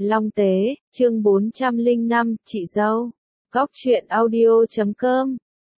Long Tế, chương 405, chị dâu. Góc truyện audio.com.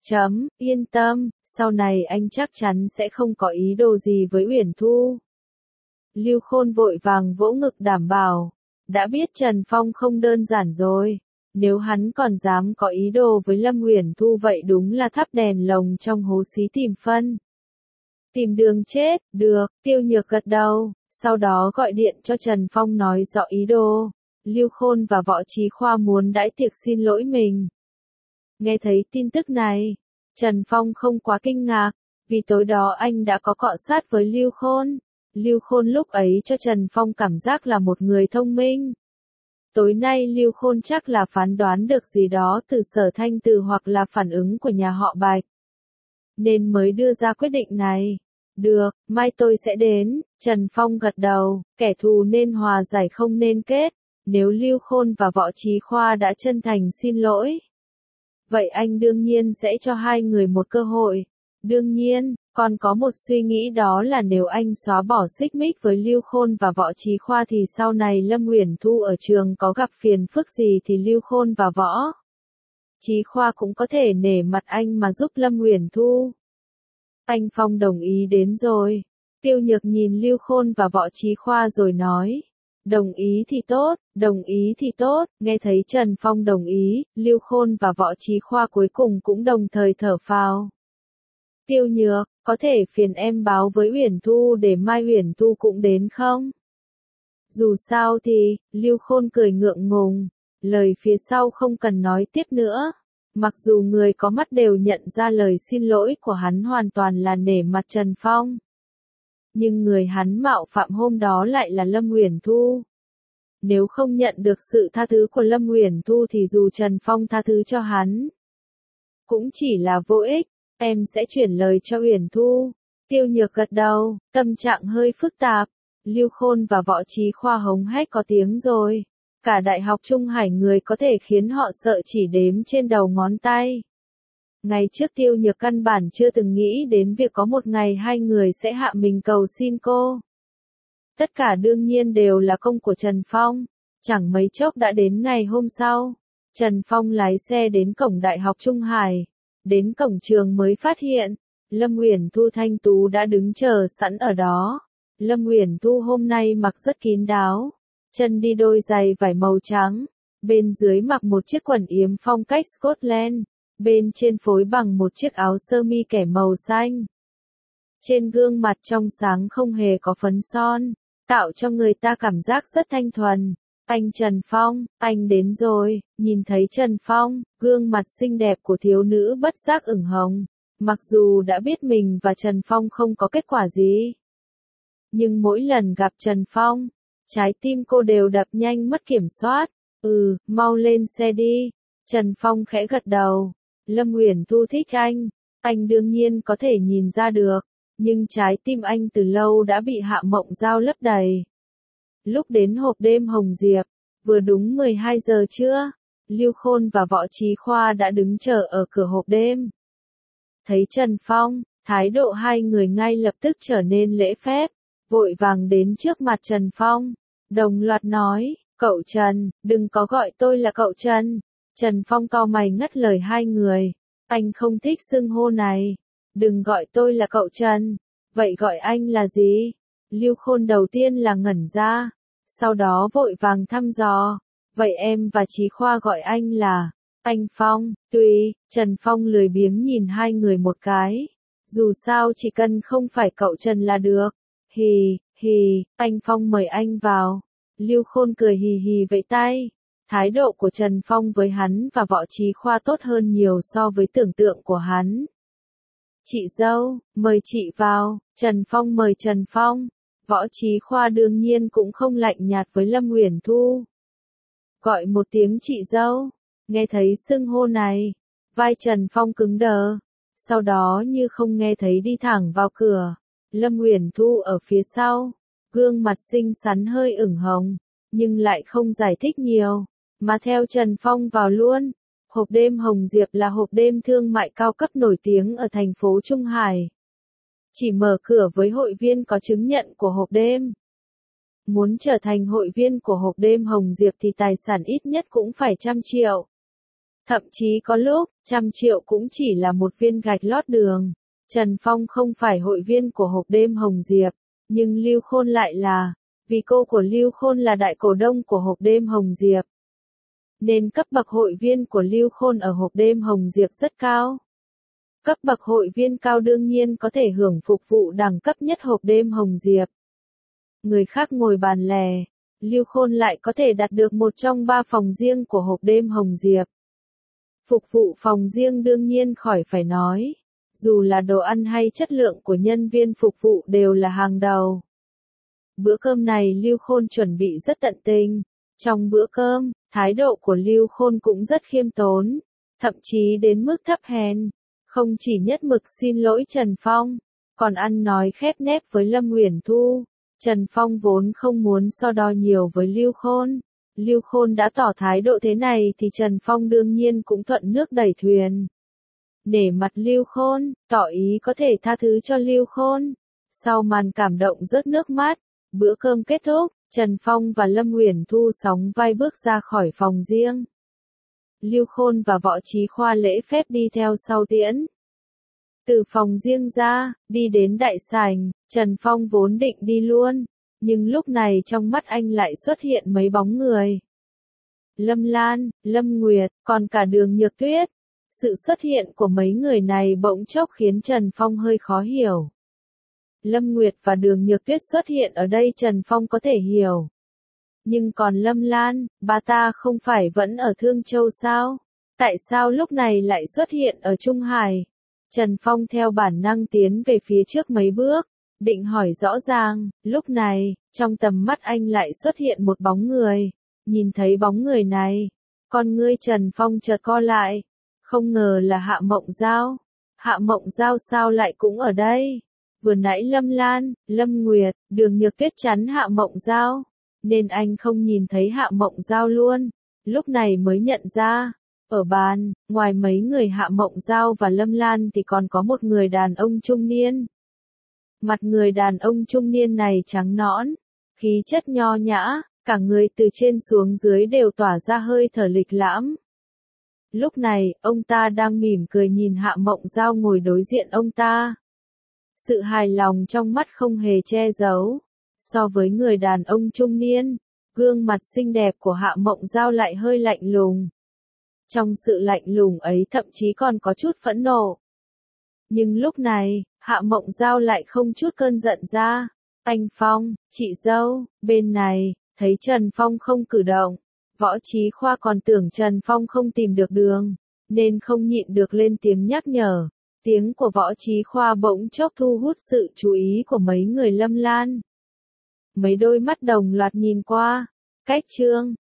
Yên tâm, sau này anh chắc chắn sẽ không có ý đồ gì với Uyển Thu. Lưu Khôn vội vàng vỗ ngực đảm bảo. Đã biết Trần Phong không đơn giản rồi. Nếu hắn còn dám có ý đồ với Lâm Uyển Thu vậy đúng là thắp đèn lồng trong hố xí tìm phân. Tìm đường chết, được, Tiêu Nhược gật đầu, sau đó gọi điện cho Trần Phong nói rõ ý đồ. Lưu Khôn và Võ Chí Khoa muốn đãi tiệc xin lỗi mình. Nghe thấy tin tức này, Trần Phong không quá kinh ngạc, vì tối đó anh đã có cọ sát với Lưu Khôn. Lưu Khôn lúc ấy cho Trần Phong cảm giác là một người thông minh. Tối nay Lưu Khôn chắc là phán đoán được gì đó từ Sở Thanh Từ hoặc là phản ứng của nhà họ Bạch, nên mới đưa ra quyết định này. Được, mai tôi sẽ đến, Trần Phong gật đầu, kẻ thù nên hòa giải không nên kết. Nếu Lưu Khôn và Võ Chí Khoa đã chân thành xin lỗi, vậy anh đương nhiên sẽ cho hai người một cơ hội. Đương nhiên, còn có một suy nghĩ, đó là nếu anh xóa bỏ xích mích với Lưu Khôn và Võ Chí Khoa thì sau này Lâm Uyển Thu ở trường có gặp phiền phức gì thì Lưu Khôn và Võ Chí Khoa cũng có thể nể mặt anh mà giúp Lâm Uyển Thu. Anh Phong đồng ý đến rồi. Tiêu Nhược nhìn Lưu Khôn và Võ Chí Khoa rồi nói. Đồng ý thì tốt, đồng ý thì tốt. Nghe thấy Trần Phong đồng ý, Lưu Khôn và Võ Chí Khoa cuối cùng cũng đồng thời thở phào. Tiêu Nhược, có thể phiền em báo với Uyển Thu để mai Uyển Thu cũng đến không? Dù sao thì, Lưu Khôn cười ngượng ngùng, lời phía sau không cần nói tiếp nữa. Mặc dù người có mắt đều nhận ra lời xin lỗi của hắn hoàn toàn là nể mặt Trần Phong, nhưng người hắn mạo phạm hôm đó lại là Lâm Uyển Thu. Nếu không nhận được sự tha thứ của Lâm Uyển Thu thì dù Trần Phong tha thứ cho hắn, cũng chỉ là vô ích. Em sẽ chuyển lời cho Uyển Thu. Tiêu Nhược gật đầu, tâm trạng hơi phức tạp. Lưu Khôn và Võ Chí Khoa hống hét có tiếng rồi. Cả Đại học Trung Hải người có thể khiến họ sợ chỉ đếm trên đầu ngón tay. Ngày trước Tiêu Nhược căn bản chưa từng nghĩ đến việc có một ngày hai người sẽ hạ mình cầu xin cô. Tất cả đương nhiên đều là công của Trần Phong. Chẳng mấy chốc đã đến ngày hôm sau. Trần Phong lái xe đến cổng Đại học Trung Hải. Đến cổng trường mới phát hiện, Lâm Uyển Thu thanh tú đã đứng chờ sẵn ở đó. Lâm Uyển Thu hôm nay mặc rất kín đáo, chân đi đôi giày vải màu trắng, bên dưới mặc một chiếc quần yếm phong cách Scotland, bên trên phối bằng một chiếc áo sơ mi kẻ màu xanh. Trên gương mặt trong sáng không hề có phấn son, tạo cho người ta cảm giác rất thanh thuần. Anh Trần Phong, anh đến rồi. Nhìn thấy Trần Phong, gương mặt xinh đẹp của thiếu nữ bất giác ửng hồng. Mặc dù đã biết mình và Trần Phong không có kết quả gì, nhưng mỗi lần gặp Trần Phong, trái tim cô đều đập nhanh mất kiểm soát. Mau lên xe đi. Trần Phong khẽ gật đầu. Lâm Uyển Thu thích anh đương nhiên có thể nhìn ra được, nhưng trái tim anh từ lâu đã bị Hạ Mộng Giao lấp đầy. Lúc đến hộp đêm Hồng Diệp, vừa đúng 12 giờ trưa, Lưu Khôn và Võ Chí Khoa đã đứng chờ ở cửa hộp đêm. Thấy Trần Phong, thái độ hai người ngay lập tức trở nên lễ phép, vội vàng đến trước mặt Trần Phong, đồng loạt nói, cậu Trần, đừng có gọi tôi là cậu Trần. Trần Phong cau mày ngắt lời hai người, anh không thích xưng hô này, đừng gọi tôi là cậu Trần, vậy gọi anh là gì? Lưu Khôn đầu tiên là ngẩn ra, sau đó vội vàng thăm dò, vậy em và Chí Khoa gọi anh là anh Phong. Tùy. Trần Phong lười biếng nhìn hai người một cái, dù sao chỉ cần không phải cậu Trần là được. Hì, anh Phong mời anh vào. Lưu Khôn cười hì hì vẫy tay. Thái độ của Trần Phong với hắn và Võ Chí Khoa tốt hơn nhiều so với tưởng tượng của hắn. Chị dâu, mời chị vào. Trần Phong mời Trần Phong. Võ Chí Khoa đương nhiên cũng không lạnh nhạt với Lâm Uyển Thu. Gọi một tiếng chị dâu. Nghe thấy xưng hô này, vai Trần Phong cứng đờ, sau đó như không nghe thấy đi thẳng vào cửa. Lâm Uyển Thu ở phía sau, gương mặt xinh xắn hơi ửng hồng, nhưng lại không giải thích nhiều, mà theo Trần Phong vào luôn. Hộp đêm Hồng Diệp là hộp đêm thương mại cao cấp nổi tiếng ở thành phố Trung Hải. Chỉ mở cửa với hội viên có chứng nhận của hộp đêm. Muốn trở thành hội viên của hộp đêm Hồng Diệp thì tài sản ít nhất cũng phải 100 triệu. Thậm chí có lúc, 100 triệu cũng chỉ là một viên gạch lót đường. Trần Phong không phải hội viên của hộp đêm Hồng Diệp, nhưng Lưu Khôn lại là, vì cô của Lưu Khôn là đại cổ đông của hộp đêm Hồng Diệp. Nên cấp bậc hội viên của Lưu Khôn ở hộp đêm Hồng Diệp rất cao. Cấp bậc hội viên cao đương nhiên có thể hưởng phục vụ đẳng cấp nhất hộp đêm Hồng Diệp. Người khác ngồi bàn lè, Lưu Khôn lại có thể đặt được một trong 3 phòng riêng của hộp đêm Hồng Diệp. Phục vụ phòng riêng đương nhiên khỏi phải nói, dù là đồ ăn hay chất lượng của nhân viên phục vụ đều là hàng đầu. Bữa cơm này Lưu Khôn chuẩn bị rất tận tình. Trong bữa cơm, thái độ của Lưu Khôn cũng rất khiêm tốn, thậm chí đến mức thấp hèn, không chỉ nhất mực xin lỗi Trần Phong, còn ăn nói khép nép với Lâm Uyển Thu. Trần Phong vốn không muốn so đo nhiều với Lưu Khôn. Lưu Khôn đã tỏ thái độ thế này thì Trần Phong đương nhiên cũng thuận nước đẩy thuyền. Nể mặt Lưu Khôn, tỏ ý có thể tha thứ cho Lưu Khôn. Sau màn cảm động rớt nước mắt, bữa cơm kết thúc, Trần Phong và Lâm Uyển Thu sóng vai bước ra khỏi phòng riêng. Lưu Khôn và Võ Chí Khoa lễ phép đi theo sau tiễn. Từ phòng riêng ra, đi đến đại sảnh, Trần Phong vốn định đi luôn, nhưng lúc này trong mắt anh lại xuất hiện mấy bóng người. Lâm Lan, Lâm Nguyệt, còn cả Đường Nhược Tuyết. Sự xuất hiện của mấy người này bỗng chốc khiến Trần Phong hơi khó hiểu. Lâm Nguyệt và Đường Nhược Tuyết xuất hiện ở đây Trần Phong có thể hiểu. Nhưng còn Lâm Lan, bà ta không phải vẫn ở Thương Châu sao? Tại sao lúc này lại xuất hiện ở Trung Hải? Trần Phong theo bản năng tiến về phía trước mấy bước, định hỏi rõ ràng, lúc này, trong tầm mắt anh lại xuất hiện một bóng người. Nhìn thấy bóng người này, con ngươi Trần Phong chợt co lại. Không ngờ là Hạ Mộng Giao. Hạ Mộng Giao sao lại cũng ở đây? Vừa nãy Lâm Lan, Lâm Nguyệt, Đường Nhược Tuyết chắn Hạ Mộng Giao, nên anh không nhìn thấy Hạ Mộng Giao luôn. Lúc này mới nhận ra, ở bàn, ngoài mấy người Hạ Mộng Giao và Lâm Lan thì còn có một người đàn ông trung niên. Mặt người đàn ông trung niên này trắng nõn, khí chất nho nhã, cả người từ trên xuống dưới đều tỏa ra hơi thở lịch lãm. Lúc này, ông ta đang mỉm cười nhìn Hạ Mộng Giao ngồi đối diện ông ta. Sự hài lòng trong mắt không hề che giấu. So với người đàn ông trung niên, gương mặt xinh đẹp của Hạ Mộng Giao lại hơi lạnh lùng. Trong sự lạnh lùng ấy thậm chí còn có chút phẫn nộ. Nhưng lúc này, Hạ Mộng Giao lại không chút cơn giận ra. Anh Phong, chị dâu, bên này, thấy Trần Phong không cử động. Võ Chí Khoa còn tưởng Trần Phong không tìm được đường, nên không nhịn được lên tiếng nhắc nhở. Tiếng của Võ Chí Khoa bỗng chốc thu hút sự chú ý của mấy người Lâm Lan. Mấy đôi mắt đồng loạt nhìn qua. Cách chương